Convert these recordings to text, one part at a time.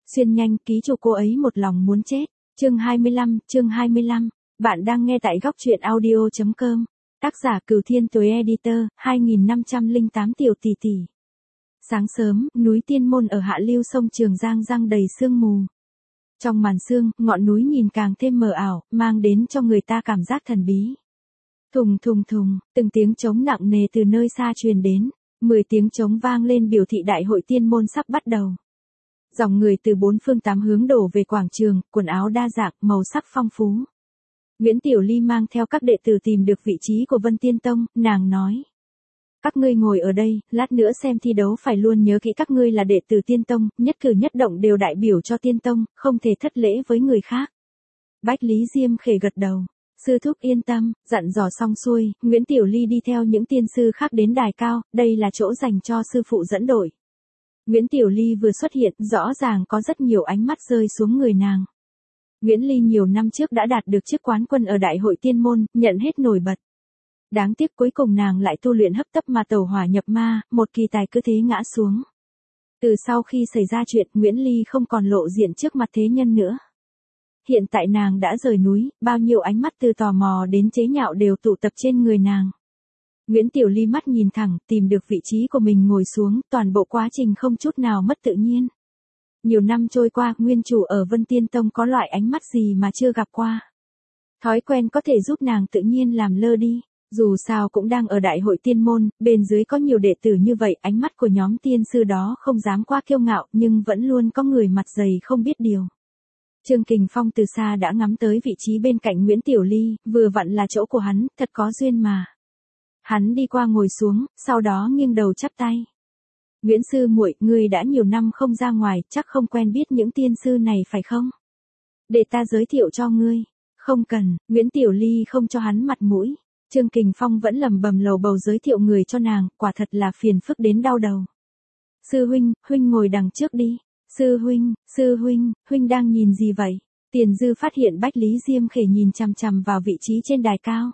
Xuyên nhanh, ký chủ cô ấy một lòng muốn chết. Chương 25. Bạn đang nghe tại góc truyện audio.com. Tác giả Cửu Thiên Tuế Editor, 2508 tiểu tỷ tỷ. Sáng sớm, núi Tiên Môn ở hạ lưu sông Trường Giang giăng đầy sương mù. Trong màn sương, ngọn núi nhìn càng thêm mờ ảo, mang đến cho người ta cảm giác thần bí. Thùng thùng thùng, từng tiếng trống nặng nề từ nơi xa truyền đến, 10 tiếng trống vang lên biểu thị đại hội Tiên Môn sắp bắt đầu. Dòng người từ bốn phương tám hướng đổ về quảng trường, quần áo đa dạng, màu sắc phong phú. Nguyễn Tiểu Ly mang theo các đệ tử tìm được vị trí của Vân Tiên Tông, nàng nói. Các ngươi ngồi ở đây, lát nữa xem thi đấu phải luôn nhớ kỹ các ngươi là đệ tử Tiên Tông, nhất cử nhất động đều đại biểu cho Tiên Tông, không thể thất lễ với người khác. Bách Lý Diêm Khề gật đầu. Sư thúc yên tâm, dặn dò xong xuôi, Nguyễn Tiểu Ly đi theo những tiên sư khác đến đài cao, đây là chỗ dành cho sư phụ dẫn đội. Nguyễn Tiểu Ly vừa xuất hiện, rõ ràng có rất nhiều ánh mắt rơi xuống người nàng. Nguyễn Ly nhiều năm trước đã đạt được chức quán quân ở Đại hội Tiên Môn, nhận hết nổi bật. Đáng tiếc cuối cùng nàng lại tu luyện hấp tấp mà tẩu hỏa nhập ma, một kỳ tài cứ thế ngã xuống. Từ sau khi xảy ra chuyện, Nguyễn Ly không còn lộ diện trước mặt thế nhân nữa. Hiện tại nàng đã rời núi, bao nhiêu ánh mắt từ tò mò đến chế nhạo đều tụ tập trên người nàng. Nguyễn Tiểu Ly mắt nhìn thẳng, tìm được vị trí của mình ngồi xuống, toàn bộ quá trình không chút nào mất tự nhiên. Nhiều năm trôi qua, nguyên chủ ở Vân Tiên Tông có loại ánh mắt gì mà chưa gặp qua. Thói quen có thể giúp nàng tự nhiên làm lơ đi, dù sao cũng đang ở Đại hội Tiên Môn, bên dưới có nhiều đệ tử như vậy, ánh mắt của nhóm tiên sư đó không dám quá kiêu ngạo, nhưng vẫn luôn có người mặt dày không biết điều. Trương Kình Phong từ xa đã ngắm tới vị trí bên cạnh Nguyễn Tiểu Ly, vừa vặn là chỗ của hắn, thật có duyên mà. Hắn đi qua ngồi xuống, sau đó nghiêng đầu chắp tay. Nguyễn sư muội, ngươi đã nhiều năm không ra ngoài, chắc không quen biết những tiên sư này phải không? Để ta giới thiệu cho ngươi. Không cần, Nguyễn Tiểu Ly không cho hắn mặt mũi. Trương Kình Phong vẫn lẩm bẩm lầu bầu giới thiệu người cho nàng, quả thật là phiền phức đến đau đầu. Sư huynh, huynh ngồi đằng trước đi. Sư huynh, huynh đang nhìn gì vậy? Tiền Dư phát hiện Bách Lý Diêm Khề nhìn chằm chằm vào vị trí trên đài cao.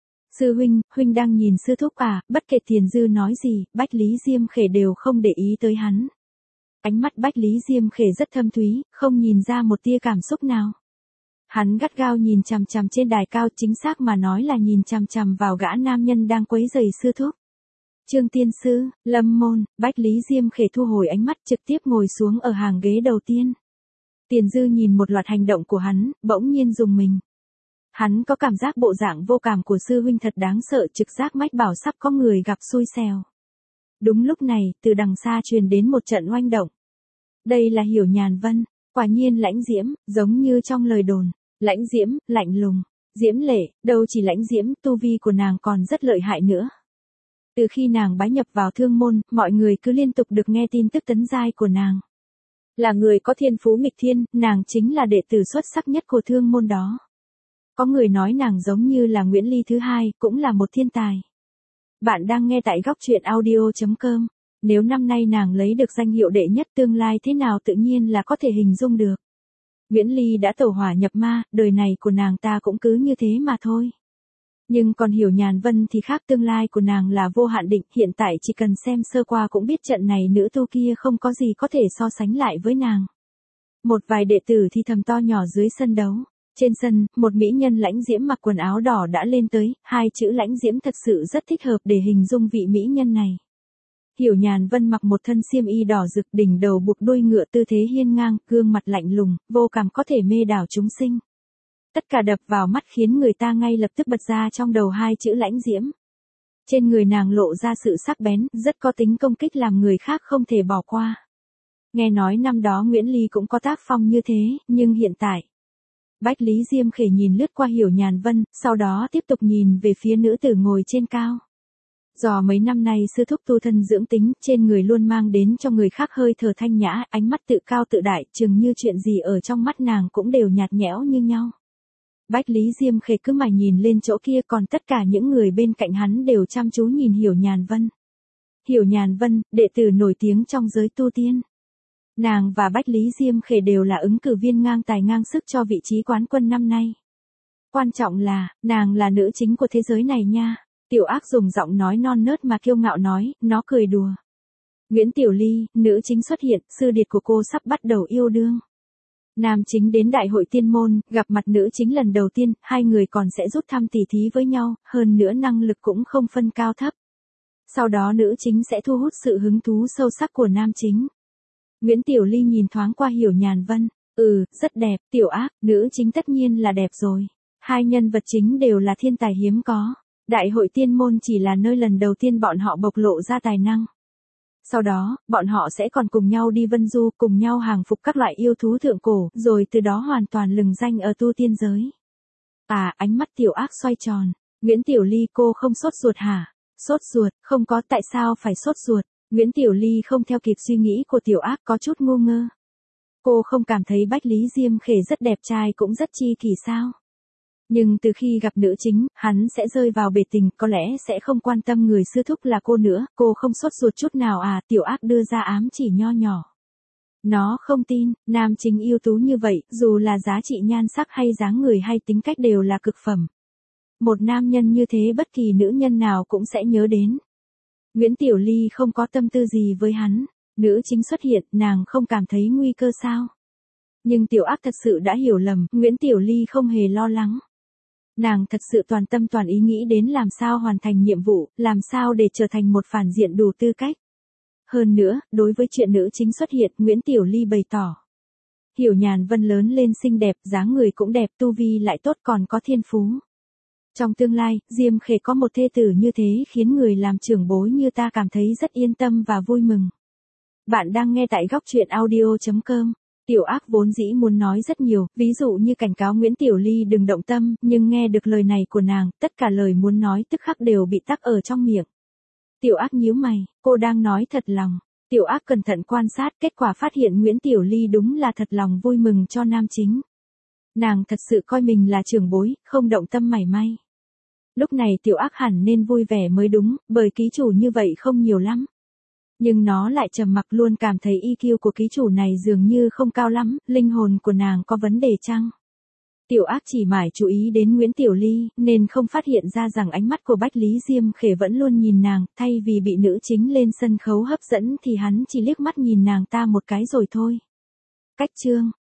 Sư huynh đang nhìn sư thúc à, bất kể Tiền Dư nói gì, Bách Lý Diêm Khề đều không để ý tới hắn. Ánh mắt Bách Lý Diêm Khề rất thâm thúy, không nhìn ra một tia cảm xúc nào. Hắn gắt gao nhìn chằm chằm trên đài cao, chính xác mà nói là nhìn chằm chằm vào gã nam nhân đang quấy rầy sư thúc. Trương tiên sư, Lâm môn, Bách Lý Diêm Khề thu hồi ánh mắt trực tiếp ngồi xuống ở hàng ghế đầu tiên. Tiền Dư nhìn một loạt hành động của hắn, bỗng nhiên rùng mình. Hắn có cảm giác bộ dạng vô cảm của sư huynh thật đáng sợ, trực giác mách bảo sắp có người gặp xui xẻo. Đúng lúc này, từ đằng xa truyền đến một trận oanh động. Đây là Hiểu Nhàn Vân, quả nhiên lãnh diễm, giống như trong lời đồn. Lãnh diễm, lạnh lùng, diễm lệ, đâu chỉ lãnh diễm, tu vi của nàng còn rất lợi hại nữa. Từ khi nàng bái nhập vào Thương Môn, mọi người cứ liên tục được nghe tin tức tấn giai của nàng. Là người có thiên phú nghịch thiên, nàng chính là đệ tử xuất sắc nhất của Thương Môn đó. Có người nói nàng giống như là Nguyễn Ly thứ hai, cũng là một thiên tài. Bạn đang nghe tại góc truyện audio.com. Nếu năm nay nàng lấy được danh hiệu đệ nhất, tương lai thế nào tự nhiên là có thể hình dung được. Nguyễn Ly đã tẩu hỏa nhập ma, đời này của nàng ta cũng cứ như thế mà thôi. Nhưng còn Hiểu Nhàn Vân thì khác, tương lai của nàng là vô hạn định, hiện tại chỉ cần xem sơ qua cũng biết trận này nữ tu kia không có gì có thể so sánh lại với nàng. Một vài đệ tử thì thầm to nhỏ dưới sân đấu. Trên sân, một mỹ nhân lãnh diễm mặc quần áo đỏ đã lên tới, hai chữ lãnh diễm thật sự rất thích hợp để hình dung vị mỹ nhân này. Hiểu Nhàn Vân mặc một thân xiêm y đỏ rực, đỉnh đầu buộc đuôi ngựa, tư thế hiên ngang, gương mặt lạnh lùng, vô cảm có thể mê đảo chúng sinh. Tất cả đập vào mắt khiến người ta ngay lập tức bật ra trong đầu hai chữ lãnh diễm. Trên người nàng lộ ra sự sắc bén, rất có tính công kích làm người khác không thể bỏ qua. Nghe nói năm đó Nguyễn Ly cũng có tác phong như thế, nhưng hiện tại. Bách Lý Diêm Khề nhìn lướt qua Hiểu Nhàn Vân, sau đó tiếp tục nhìn về phía nữ tử ngồi trên cao. Do mấy năm nay sư thúc tu thân dưỡng tính, trên người luôn mang đến cho người khác hơi thở thanh nhã, ánh mắt tự cao tự đại, chừng như chuyện gì ở trong mắt nàng cũng đều nhạt nhẽo như nhau. Bách Lý Diêm Khề cứ mải nhìn lên chỗ kia, còn tất cả những người bên cạnh hắn đều chăm chú nhìn Hiểu Nhàn Vân. Hiểu Nhàn Vân, đệ tử nổi tiếng trong giới tu tiên. Nàng và Bách Lý Diêm Khề đều là ứng cử viên ngang tài ngang sức cho vị trí quán quân năm nay. Quan trọng là, nàng là nữ chính của thế giới này nha. Tiểu Ác dùng giọng nói non nớt mà kiêu ngạo nói, nó cười đùa. Nguyễn Tiểu Ly, nữ chính xuất hiện, sư điệt của cô sắp bắt đầu yêu đương. Nam chính đến đại hội tiên môn, gặp mặt nữ chính lần đầu tiên, hai người còn sẽ rút thăm tỉ thí với nhau, hơn nữa năng lực cũng không phân cao thấp. Sau đó nữ chính sẽ thu hút sự hứng thú sâu sắc của nam chính. Nguyễn Tiểu Ly nhìn thoáng qua Hiểu Nhàn Vân, rất đẹp, Tiểu Ác, nữ chính tất nhiên là đẹp rồi. Hai nhân vật chính đều là thiên tài hiếm có. Đại hội tiên môn chỉ là nơi lần đầu tiên bọn họ bộc lộ ra tài năng. Sau đó, bọn họ sẽ còn cùng nhau đi vân du, cùng nhau hàng phục các loại yêu thú thượng cổ, rồi từ đó hoàn toàn lừng danh ở tu tiên giới. Ánh mắt Tiểu Ác xoay tròn. Nguyễn Tiểu Ly, cô không sốt ruột hả? Sốt ruột, không có, tại sao phải sốt ruột? Nguyễn Tiểu Ly không theo kịp suy nghĩ của Tiểu Ác, có chút ngu ngơ. Cô không cảm thấy Bách Lý Diêm Khể rất đẹp trai cũng rất chi kỷ sao? Nhưng từ khi gặp nữ chính, hắn sẽ rơi vào bể tình, có lẽ sẽ không quan tâm người sư thúc là cô nữa, cô không sốt ruột chút nào à? Tiểu Ác đưa ra ám chỉ nho nhỏ. Nó không tin, nam chính ưu tú như vậy, dù là giá trị nhan sắc hay dáng người hay tính cách đều là cực phẩm. Một nam nhân như thế bất kỳ nữ nhân nào cũng sẽ nhớ đến. Nguyễn Tiểu Ly không có tâm tư gì với hắn. Nữ chính xuất hiện, nàng không cảm thấy nguy cơ sao? Nhưng Tiểu Ác thật sự đã hiểu lầm, Nguyễn Tiểu Ly không hề lo lắng. Nàng thật sự toàn tâm toàn ý nghĩ đến làm sao hoàn thành nhiệm vụ, làm sao để trở thành một phản diện đủ tư cách. Hơn nữa, đối với chuyện nữ chính xuất hiện, Nguyễn Tiểu Ly bày tỏ. Hiểu Nhàn Vân lớn lên xinh đẹp, dáng người cũng đẹp, tu vi lại tốt còn có thiên phú. Trong tương lai, Diêm Khể có một thê tử như thế khiến người làm trưởng bối như ta cảm thấy rất yên tâm và vui mừng. Bạn đang nghe tại góc truyện audio.com. Tiểu Ác vốn dĩ muốn nói rất nhiều, ví dụ như cảnh cáo Nguyễn Tiểu Ly đừng động tâm, nhưng nghe được lời này của nàng, tất cả lời muốn nói tức khắc đều bị tắc ở trong miệng. Tiểu Ác nhíu mày, cô đang nói thật lòng. Tiểu Ác cẩn thận quan sát, kết quả phát hiện Nguyễn Tiểu Ly đúng là thật lòng vui mừng cho nam chính. Nàng thật sự coi mình là trưởng bối, không động tâm mảy may. Lúc này Tiểu Ác hẳn nên vui vẻ mới đúng, bởi ký chủ như vậy không nhiều lắm. Nhưng nó lại trầm mặc, luôn cảm thấy EQ của ký chủ này dường như không cao lắm, linh hồn của nàng có vấn đề chăng? Tiểu Ác chỉ mải chú ý đến Nguyễn Tiểu Ly, nên không phát hiện ra rằng ánh mắt của Bách Lý Diêm Khể vẫn luôn nhìn nàng, thay vì bị nữ chính lên sân khấu hấp dẫn thì hắn chỉ liếc mắt nhìn nàng ta một cái rồi thôi. Cách chương